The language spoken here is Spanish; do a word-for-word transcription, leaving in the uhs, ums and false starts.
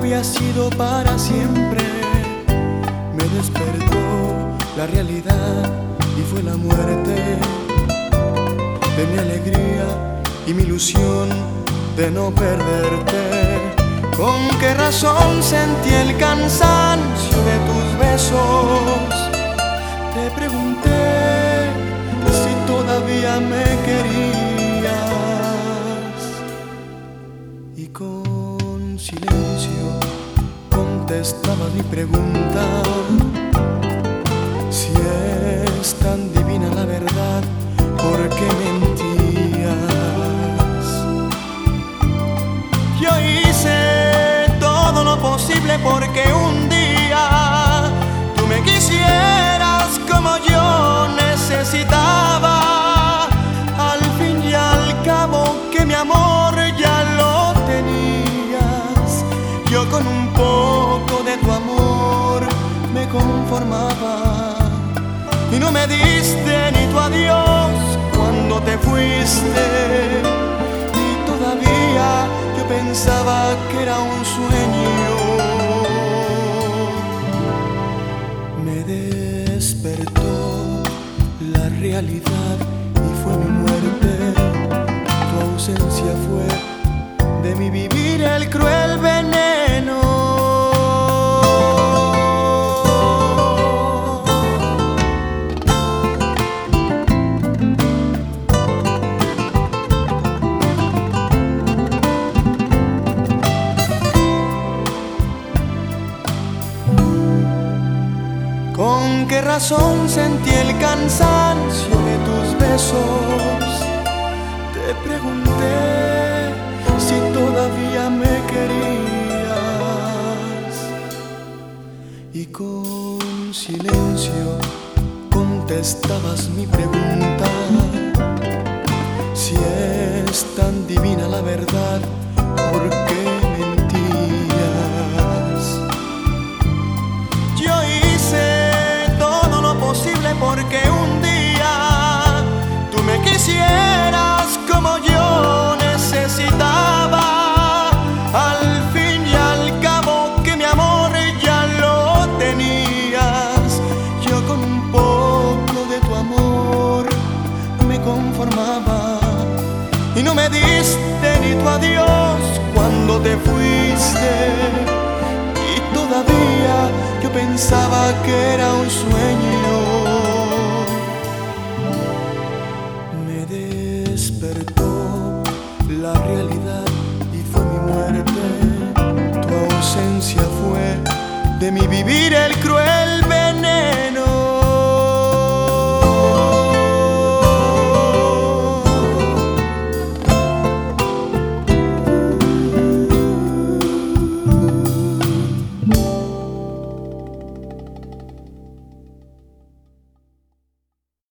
había sido para siempre. Me despertó la realidad y fue la muerte de mi alegría y mi ilusión de no perderte. ¿Con qué razón sentí el cansancio de tus besos? Te pregunté si todavía me querías, y con silencio contestaba mi pregunta. Si es tan divina la verdad, ¿por qué mentías? Yo hice todo lo posible porque un día tú me quisieras como yo necesitaba. Al fin y al cabo que mi amor ya lo tenías, yo con un poco de tu amor me conformaba. Y no me diste ni tu adiós cuando te fuiste, y todavía yo pensaba que era un sueño. Me despertó la realidad y fue mi muerte. Tu ausencia fue de mi vivir el cruel veneno. ¿Con qué razón sentí el cansancio de tus besos? Te pregunté si todavía me querías, y con silencio contestabas mi pregunta. Si es tan divina la verdad, ¿por qué mentías? Yo hice porque un día tú me quisieras como yo necesitaba. Al fin y al cabo que mi amor ya lo tenías, yo con un poco de tu amor me conformaba. Y no me diste ni tu adiós cuando te fuiste, y todavía yo pensaba que era un sueño. Me despertó la realidad y fue mi muerte. Tu ausencia fue de mi vivir el cruel